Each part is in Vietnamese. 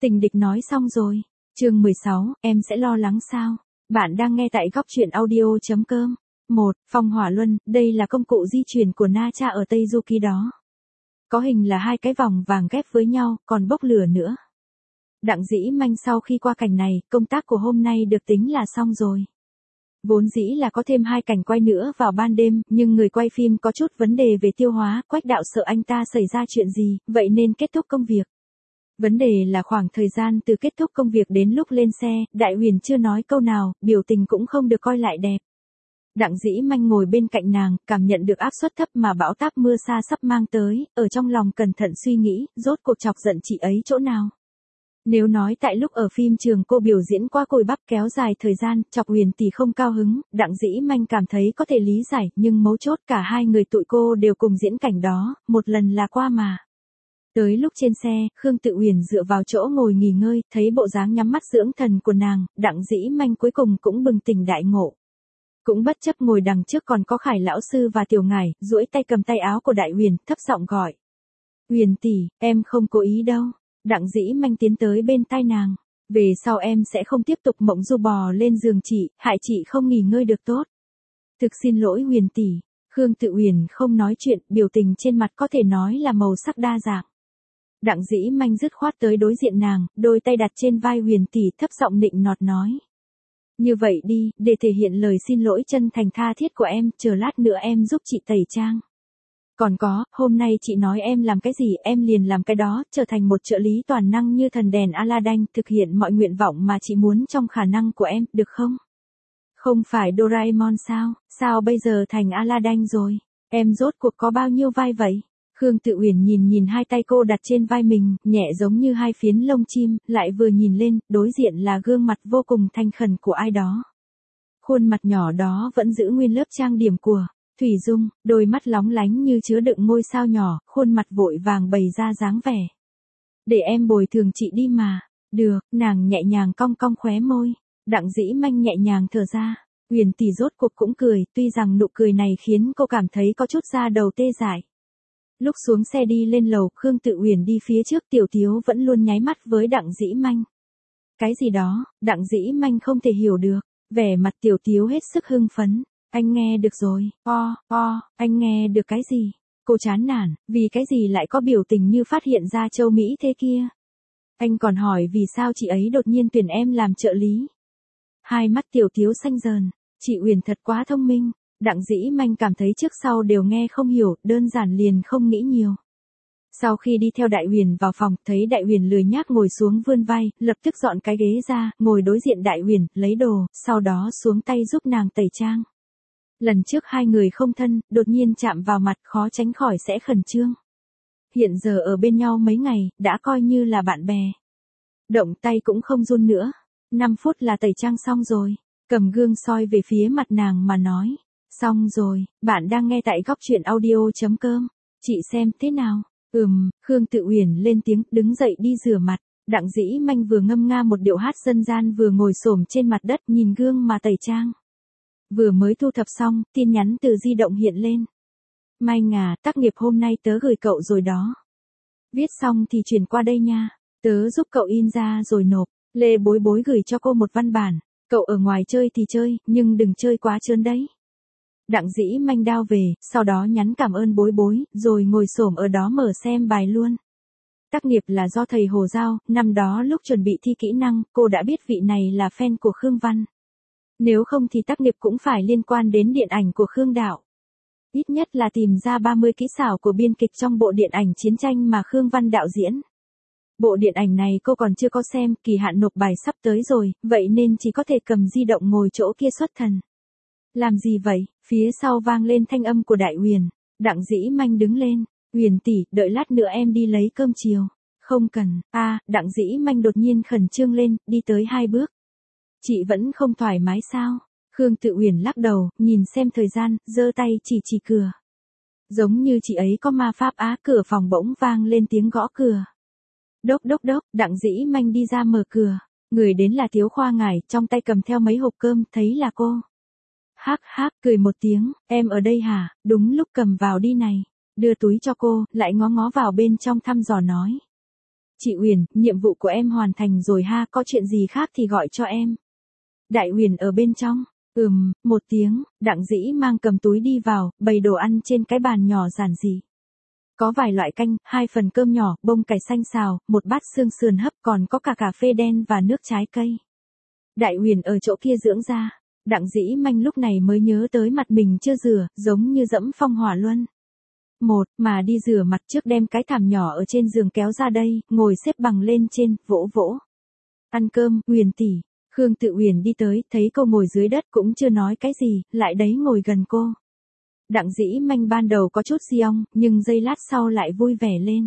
Tình địch nói xong rồi. Chương 16, em sẽ lo lắng sao? Bạn đang nghe tại góc truyện audio.com. 1. Phong hỏa luân, đây là công cụ di chuyển của Na Cha ở Tây Du Ký đó. Có hình là hai cái vòng vàng ghép với nhau, còn bốc lửa nữa. Đặng Dĩ Manh sau khi qua cảnh này, công tác của hôm nay được tính là xong rồi. Vốn dĩ là có thêm 2 cảnh quay nữa vào ban đêm, nhưng người quay phim có chút vấn đề về tiêu hóa, Quách Đạo sợ anh ta xảy ra chuyện gì, vậy nên kết thúc công việc. Vấn đề là khoảng thời gian từ kết thúc công việc đến lúc lên xe, Đại Huyền chưa nói câu nào, biểu tình cũng không được coi lại đẹp. Đặng Dĩ Manh ngồi bên cạnh nàng, cảm nhận được áp suất thấp mà bão táp mưa xa sắp mang tới, ở trong lòng cẩn thận suy nghĩ, rốt cuộc chọc giận chị ấy chỗ nào. Nếu nói tại lúc ở phim trường cô biểu diễn qua cồi bắp kéo dài thời gian, chọc Huyền tỷ không cao hứng, Đặng Dĩ Manh cảm thấy có thể lý giải, nhưng mấu chốt cả hai người tụi cô đều cùng diễn cảnh đó, một lần là qua mà. Tới lúc trên xe, Khương Tự Uyển dựa vào chỗ ngồi nghỉ ngơi, thấy bộ dáng nhắm mắt dưỡng thần của nàng, Đặng Dĩ Manh cuối cùng cũng bừng tỉnh đại ngộ. Cũng bất chấp ngồi đằng trước còn có Khải lão sư và Tiểu Ngải, duỗi tay cầm tay áo của Đại Huyền, thấp giọng gọi. Huyền tỷ, em không cố ý đâu. Đặng Dĩ Manh tiến tới bên tai nàng. Về sau em sẽ không tiếp tục mộng du bò lên giường chị, hại chị không nghỉ ngơi được tốt. Thực xin lỗi Huyền tỷ. Khương Tự Uyển không nói chuyện, biểu tình trên mặt có thể nói là màu sắc đa dạng. Đặng Dĩ Manh dứt khoát tới đối diện nàng, đôi tay đặt trên vai Huyền tỷ, thấp giọng nịnh nọt nói. Như vậy đi, để thể hiện lời xin lỗi chân thành tha thiết của em, chờ lát nữa em giúp chị tẩy trang. Còn có, hôm nay chị nói em làm cái gì em liền làm cái đó, trở thành một trợ lý toàn năng như thần đèn Aladdin, thực hiện mọi nguyện vọng mà chị muốn trong khả năng của em, được không? Không phải Doraemon sao, sao bây giờ thành Aladdin rồi? Em rốt cuộc có bao nhiêu vai vậy? Khương Tự Uyển nhìn hai tay cô đặt trên vai mình, nhẹ giống như hai phiến lông chim, lại vừa nhìn lên, đối diện là gương mặt vô cùng thanh khẩn của ai đó. Khuôn mặt nhỏ đó vẫn giữ nguyên lớp trang điểm của Thủy Dung, đôi mắt lóng lánh như chứa đựng ngôi sao nhỏ, khuôn mặt vội vàng bày ra dáng vẻ. Để em bồi thường chị đi mà. Được, nàng nhẹ nhàng cong cong khóe môi. Đặng Dĩ Manh nhẹ nhàng thở ra. Huyền tỷ rốt cuộc cũng cười, tuy rằng nụ cười này khiến cô cảm thấy có chút da đầu tê dại. Lúc xuống xe đi lên lầu, Khương Tự Uyển đi phía trước, Tiểu Tiếu vẫn luôn nháy mắt với Đặng Dĩ Manh. Cái gì đó, Đặng Dĩ Manh không thể hiểu được, vẻ mặt Tiểu Tiếu hết sức hưng phấn. Anh nghe được rồi, anh nghe được cái gì? Cô chán nản, vì cái gì lại có biểu tình như phát hiện ra châu Mỹ thế kia? Anh còn hỏi vì sao chị ấy đột nhiên tuyển em làm trợ lý. Hai mắt Tiểu Tiếu xanh dờn, chị Uyển thật quá thông minh. Đặng Dĩ Manh cảm thấy trước sau đều nghe không hiểu, đơn giản liền không nghĩ nhiều. Sau khi đi theo Đại Huyền vào phòng, thấy Đại Huyền lười nhác ngồi xuống vươn vai, lập tức dọn cái ghế ra, ngồi đối diện Đại Huyền, lấy đồ, sau đó xuống tay giúp nàng tẩy trang. Lần trước hai người không thân, đột nhiên chạm vào mặt khó tránh khỏi sẽ khẩn trương. Hiện giờ ở bên nhau mấy ngày, đã coi như là bạn bè. Động tay cũng không run nữa. 5 phút là tẩy trang xong rồi. Cầm gương soi về phía mặt nàng mà nói. Xong rồi, bạn đang nghe tại góc truyện audio.com. Chị xem thế nào? Khương Tự Uyển lên tiếng, đứng dậy đi rửa mặt. Đặng Dĩ Manh vừa ngâm nga một điệu hát dân gian vừa ngồi xổm trên mặt đất nhìn gương mà tẩy trang. Vừa mới thu thập xong, tin nhắn từ di động hiện lên. Manh à, tác nghiệp hôm nay tớ gửi cậu rồi đó. Viết xong thì chuyển qua đây nha. Tớ giúp cậu in ra rồi nộp. Lê Bối Bối gửi cho cô một văn bản. Cậu ở ngoài chơi thì chơi, nhưng đừng chơi quá trơn đấy. Đặng Dĩ Manh đao về, sau đó nhắn cảm ơn Bối Bối, rồi ngồi xổm ở đó mở xem bài luôn. Tác nghiệp là do thầy Hồ giao, năm đó lúc chuẩn bị thi kỹ năng, cô đã biết vị này là fan của Khương Văn. Nếu không thì tác nghiệp cũng phải liên quan đến điện ảnh của Khương đạo. Ít nhất là tìm ra 30 kỹ xảo của biên kịch trong bộ điện ảnh chiến tranh mà Khương Văn đạo diễn. Bộ điện ảnh này cô còn chưa có xem, kỳ hạn nộp bài sắp tới rồi, vậy nên chỉ có thể cầm di động ngồi chỗ kia xuất thần. Làm gì vậy? Phía sau vang lên thanh âm của Đại Huyền. Đặng Dĩ Manh đứng lên. Huyền tỷ, đợi lát nữa em đi lấy cơm chiều. Không cần. Đặng Dĩ Manh đột nhiên khẩn trương lên, đi tới 2 bước. Chị vẫn không thoải mái sao? Khương Tự Uyển lắc đầu, nhìn xem thời gian, giơ tay chỉ cửa. Giống như chị ấy có ma pháp cửa phòng bỗng vang lên tiếng gõ cửa. Đốc, Đặng Dĩ Manh đi ra mở cửa. Người đến là Tiếu Khoa Ngải, trong tay cầm theo mấy hộp cơm, thấy là cô. Hắc, cười một tiếng, em ở đây hả, đúng lúc cầm vào đi này. Đưa túi cho cô, lại ngó vào bên trong thăm dò nói. Chị Uyển, nhiệm vụ của em hoàn thành rồi ha, có chuyện gì khác thì gọi cho em. Đại Uyển ở bên trong. Một tiếng, Đặng Dĩ mang cầm túi đi vào, bày đồ ăn trên cái bàn nhỏ giản dị. Có vài loại canh, 2 phần cơm nhỏ, bông cải xanh xào, một bát xương sườn hấp, còn có cả cà phê đen và nước trái cây. Đại Uyển ở chỗ kia dưỡng da. Đặng Dĩ Manh lúc này mới nhớ tới mặt mình chưa rửa, giống như dẫm phong hỏa luân. Mà đi rửa mặt trước, đem cái thảm nhỏ ở trên giường kéo ra đây, ngồi xếp bằng lên trên, vỗ vỗ. Ăn cơm, Uyển tỷ. Khương Tự Uyển đi tới, thấy cô ngồi dưới đất cũng chưa nói cái gì, lại đấy ngồi gần cô. Đặng Dĩ Manh ban đầu có chút siong, nhưng giây lát sau lại vui vẻ lên.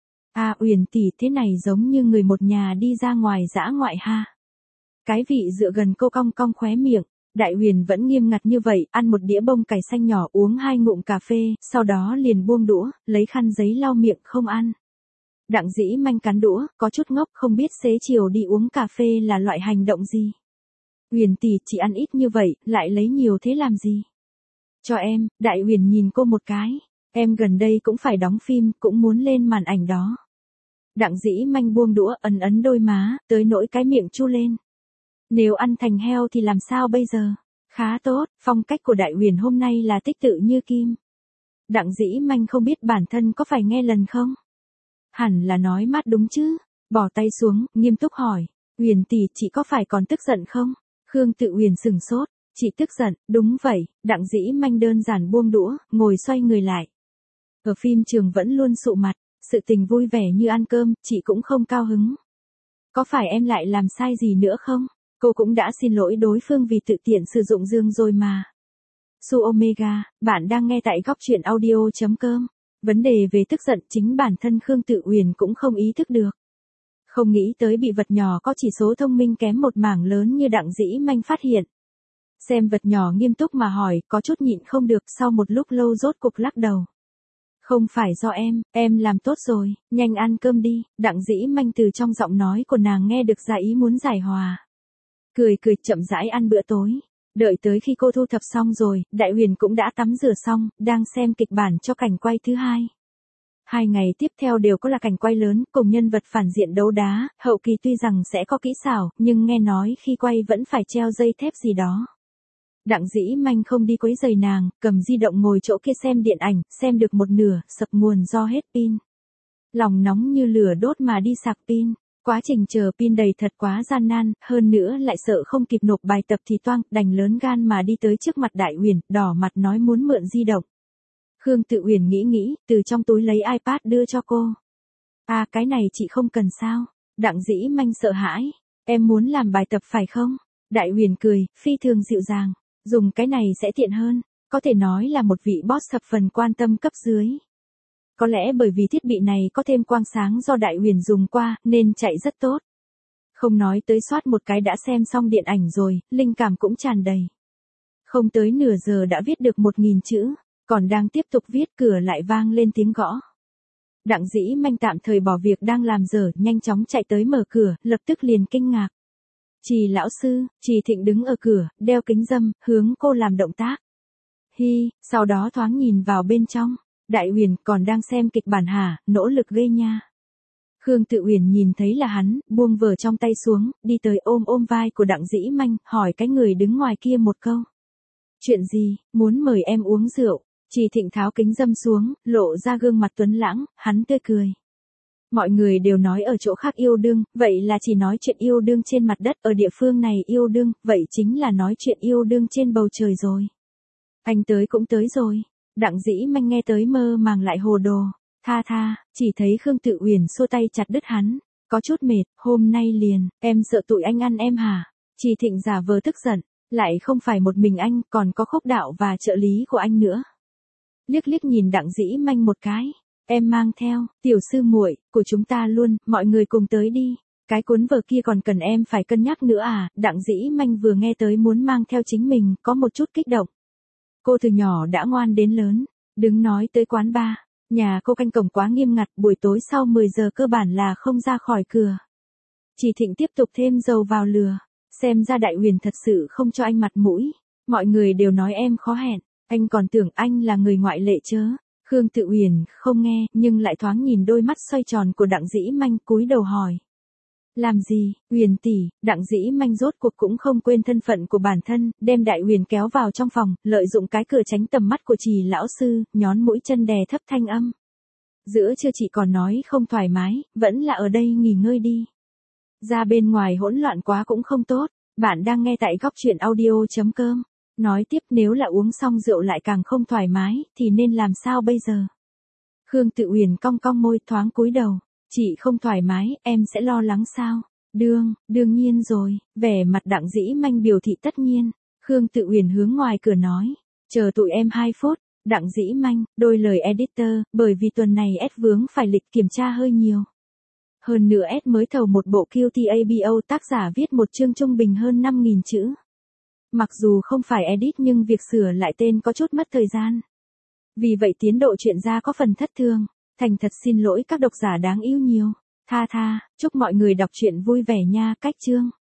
Uyển tỷ, thế này giống như người một nhà đi ra ngoài dã ngoại ha. Cái vị dựa gần cô cong cong khóe miệng. Đại Uyển vẫn nghiêm ngặt như vậy, ăn một đĩa bông cải xanh nhỏ, uống 2 ngụm cà phê, sau đó liền buông đũa, lấy khăn giấy lau miệng không ăn. Đặng Dĩ Manh cắn đũa, có chút ngốc, không biết xế chiều đi uống cà phê là loại hành động gì. Uyển tỷ, chỉ ăn ít như vậy, lại lấy nhiều thế làm gì? Cho em. Đại Uyển nhìn cô một cái. Em gần đây cũng phải đóng phim, cũng muốn lên màn ảnh đó. Đặng Dĩ Manh buông đũa, ấn đôi má, tới nỗi cái miệng chu lên. Nếu ăn thành heo thì làm sao bây giờ? Khá tốt, phong cách của Đại Uyển hôm nay là tích tự như kim. Đặng Dĩ Manh không biết bản thân có phải nghe lần không? Hẳn là nói mát đúng chứ. Bỏ tay xuống, nghiêm túc hỏi. Uyển tỷ, chị có phải còn tức giận không? Khương Tự Uyển sừng sốt. Chị tức giận, đúng vậy. Đặng Dĩ Manh đơn giản buông đũa, ngồi xoay người lại. Ở phim trường vẫn luôn sụ mặt, sự tình vui vẻ như ăn cơm, chị cũng không cao hứng. Có phải em lại làm sai gì nữa không? Cô cũng đã xin lỗi đối phương vì tự tiện sử dụng dương rồi mà. Su Omega, bạn đang nghe tại góc truyện audio.com. Vấn đề về tức giận chính bản thân Khương Tự Uyển cũng không ý thức được. Không nghĩ tới bị vật nhỏ có chỉ số thông minh kém một mảng lớn như Đặng Dĩ Manh phát hiện. Xem vật nhỏ nghiêm túc mà hỏi, có chút nhịn không được, sau một lúc lâu rốt cục lắc đầu. Không phải do em làm tốt rồi, nhanh ăn cơm đi. Đặng Dĩ Manh từ trong giọng nói của nàng nghe được ra ý muốn giải hòa. Cười chậm rãi ăn bữa tối. Đợi tới khi cô thu thập xong rồi, Đại Uyển cũng đã tắm rửa xong, đang xem kịch bản cho cảnh quay thứ 2. 2 ngày tiếp theo đều có là cảnh quay lớn, cùng nhân vật phản diện đấu đá, hậu kỳ tuy rằng sẽ có kỹ xảo, nhưng nghe nói khi quay vẫn phải treo dây thép gì đó. Đặng Dĩ Manh không đi quấy rầy nàng, cầm di động ngồi chỗ kia xem điện ảnh, xem được một nửa, sập nguồn do hết pin. Lòng nóng như lửa đốt mà đi sạc pin. Quá trình chờ pin đầy thật quá gian nan, hơn nữa lại sợ không kịp nộp bài tập thì toang, đành lớn gan mà đi tới trước mặt Đại Uyển, đỏ mặt nói muốn mượn di động. Khương Tự Uyển nghĩ, từ trong túi lấy iPad đưa cho cô. Cái này chị không cần sao? Đặng Dĩ Manh sợ hãi. Em muốn làm bài tập phải không? Đại Uyển cười, phi thường dịu dàng. Dùng cái này sẽ tiện hơn. Có thể nói là một vị boss thập phần quan tâm cấp dưới. Có lẽ bởi vì thiết bị này có thêm quang sáng do Đại Uyển dùng qua, nên chạy rất tốt. Không nói tới soát một cái đã xem xong điện ảnh rồi, linh cảm cũng tràn đầy. Không tới nửa giờ đã viết được 1000 chữ, còn đang tiếp tục viết, cửa lại vang lên tiếng gõ. Đặng Dĩ Manh tạm thời bỏ việc đang làm dở, nhanh chóng chạy tới mở cửa, lập tức liền kinh ngạc. Trì lão sư. Trì Thịnh đứng ở cửa, đeo kính râm, hướng cô làm động tác. Sau đó thoáng nhìn vào bên trong. Đại Uyển, còn đang xem kịch bản hả, nỗ lực ghê nha. Khương Tự Uyển nhìn thấy là hắn, buông vở trong tay xuống, đi tới ôm vai của Đặng Dĩ Manh, hỏi cái người đứng ngoài kia một câu. Chuyện gì, muốn mời em uống rượu. Trì Thịnh tháo kính râm xuống, lộ ra gương mặt tuấn lãng, hắn tươi cười. Mọi người đều nói ở chỗ khác yêu đương, vậy là chỉ nói chuyện yêu đương trên mặt đất, ở địa phương này yêu đương, vậy chính là nói chuyện yêu đương trên bầu trời rồi. Anh tới cũng tới rồi. Đặng Dĩ Manh nghe tới mơ màng lại hồ đồ. Tha, chỉ thấy Khương Tự Uyển xua tay chặt đứt hắn. Có chút mệt, hôm nay liền, em sợ tụi anh ăn em hả? Trì Thịnh giả vờ tức giận, lại không phải một mình anh, còn có Khốc Đạo và trợ lý của anh nữa. Liếc nhìn Đặng Dĩ Manh một cái. Em mang theo, tiểu sư muội của chúng ta luôn, mọi người cùng tới đi. Cái cuốn vở kia còn cần em phải cân nhắc nữa à? Đặng Dĩ Manh vừa nghe tới muốn mang theo chính mình, có một chút kích động. Cô từ nhỏ đã ngoan đến lớn, đứng nói tới quán bar, nhà cô canh cổng quá nghiêm ngặt, buổi tối sau 10 giờ cơ bản là không ra khỏi cửa. Trì Thịnh tiếp tục thêm dầu vào lửa, xem ra Đại Uyển thật sự không cho anh mặt mũi, mọi người đều nói em khó hẹn, anh còn tưởng anh là người ngoại lệ chớ. Khương Tự Uyển không nghe, nhưng lại thoáng nhìn đôi mắt xoay tròn của Đặng Dĩ Manh, cúi đầu hỏi. Làm gì, Uyển tỷ? Đặng Dĩ Manh rốt cuộc cũng không quên thân phận của bản thân, đem Đại Uyển kéo vào trong phòng, lợi dụng cái cửa tránh tầm mắt của Trì lão sư, nhón mũi chân đè thấp thanh âm. Giữa trưa chị còn nói không thoải mái, vẫn là ở đây nghỉ ngơi đi. Ra bên ngoài hỗn loạn quá cũng không tốt. Bạn đang nghe tại góc truyện audio.com. Nói tiếp, nếu là uống xong rượu lại càng không thoải mái, thì nên làm sao bây giờ? Khương Tự Uyển cong cong môi, thoáng cúi đầu. Chị không thoải mái, em sẽ lo lắng sao? Đương nhiên rồi. Vẻ mặt Đặng Dĩ Manh biểu thị tất nhiên. Khương Tự Uyển hướng ngoài cửa nói. Chờ tụi em 2 phút. Đặng Dĩ Manh, đôi lời editor, bởi vì tuần này S vướng phải lịch kiểm tra hơi nhiều. Hơn nữa S mới thầu một bộ QTABO, tác giả viết một chương trung bình hơn 5.000 chữ. Mặc dù không phải edit nhưng việc sửa lại tên có chút mất thời gian. Vì vậy tiến độ truyện ra có phần thất thường. Thành thật xin lỗi các độc giả đáng yêu nhiều. Tha, chúc mọi người đọc truyện vui vẻ nha. Cách chương.